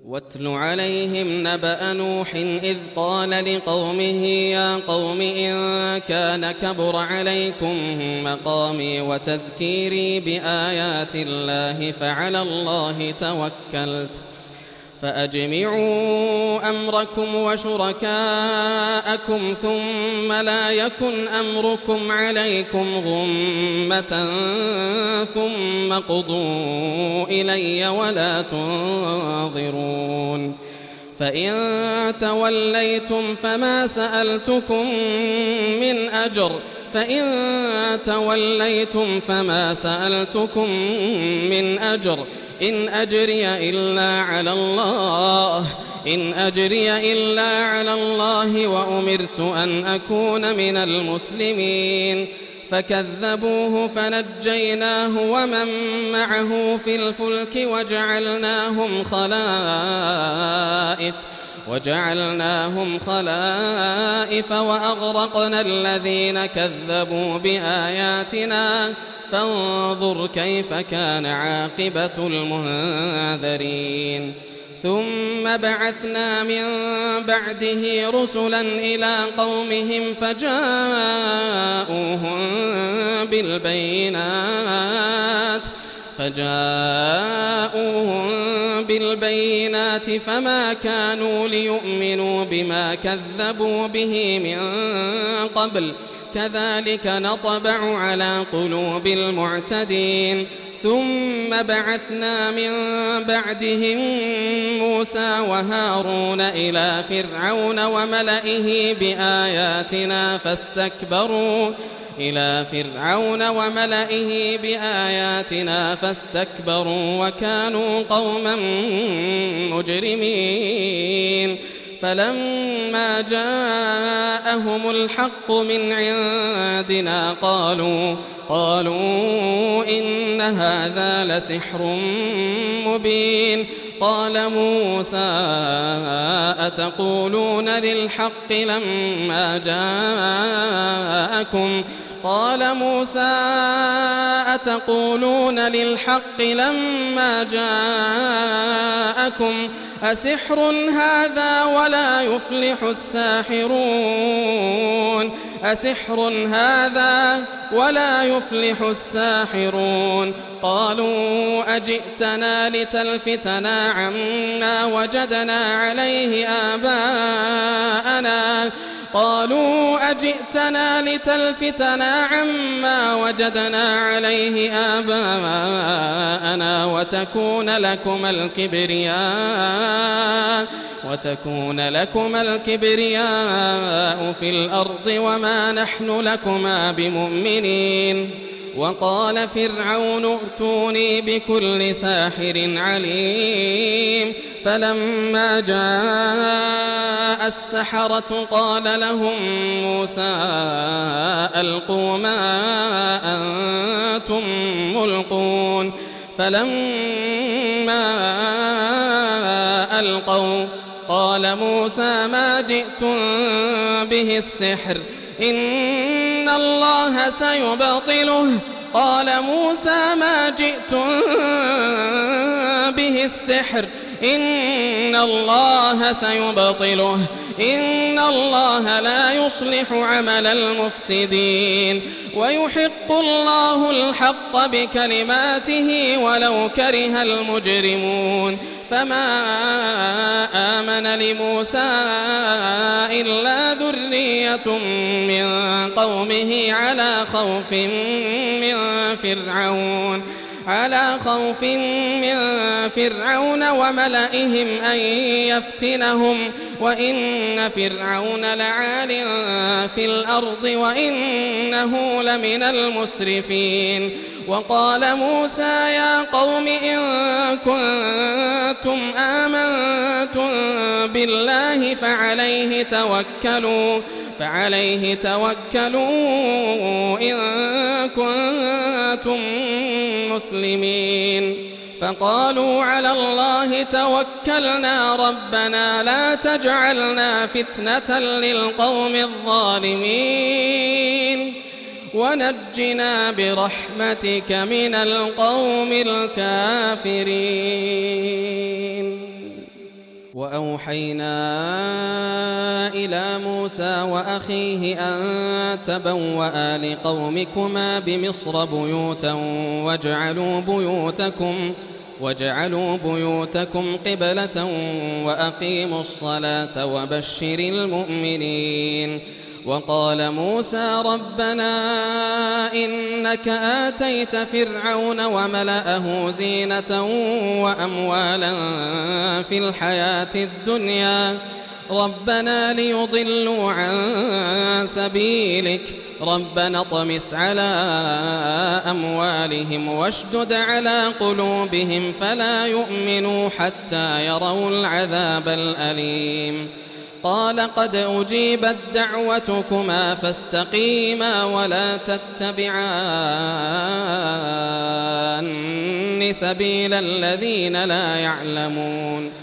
واتل عليهم نبأ نوح إذ قال لقومه يا قوم إن كان كبر عليكم مقامي وتذكيري بآيات الله فعلى الله توكلت فأجمعوا أمركم وشركاءكم ثم لا يكن أمركم عليكم غمة ثم قضوا إلي ولا تنظرون فإن توليتم فما سألتكم من أجر إن أجري إلا على الله وأمرت أن أكون من المسلمين فكذبوه فنجيناه ومن معه في الفلك وجعلناهم خلائف وأغرقنا الذين كذبوا بآياتنا فانظر كيف كان عاقبة المنذرين ثم بعثنا من بعده رسلا إلى قومهم فجاءوهم بالبينات فما كانوا ليؤمنوا بما كذبوا به من قبل كذلك نطبع على قلوب المعتدين ثم بعثنا من بعدهم موسى وهارون إلى فرعون وملئه بآياتنا فاستكبروا وكانوا قوما مجرمين فلما جاءهم الحق من عندنا قالوا إن هذا لسحر مبين قال موسى أتقولون للحق لما جاءكم أسحر هذا ولا يفلح الساحرون قالوا أجئتنا لتلفتنا عما وجدنا عليه آباءنا وتكون لكما الكبرياء في الأرض وما نحن لكما بمؤمنين وقال فرعون ائتوني بكل ساحر عليم فلما جاء السحرة قال لهم موسى ألقوا ما أنتم ملقون فلما ألقوا قال موسى ما جئتم به السحر إن الله سيبطله إن الله لا يصلح عمل المفسدين ويحق الله الحق بكلماته ولو كره المجرمون فما آمن لموسى إلا ذرية من قومه على خوف من فرعون وملئهم أن يفتنهم وإن فرعون لعال في الأرض وإنه لمن المسرفين وقال موسى يا قوم إن كنتم آمنتم بالله فعليه توكلوا إن كنتم مسلمين فقالوا على الله توكلنا ربنا لا تجعلنا فتنة للقوم الظالمين ونجنا برحمتك من القوم الكافرين. وأوحينا إلى موسى وأخيه أن تبوأ لقومكما بمصر بيوتا واجعلوا بيوتكم قبلة وأقيموا الصلاة وبشر المؤمنين. وقال موسى ربنا إنك آتيت فرعون وملأه زينة وأموالا في الحياة الدنيا ربنا ليضلوا عن سبيلك ربنا اطمس على أموالهم واشدد على قلوبهم فلا يؤمنوا حتى يروا العذاب الأليم. قال قد أجيبت دعوتكما فاستقيما ولا تتبعان سبيل الذين لا يعلمون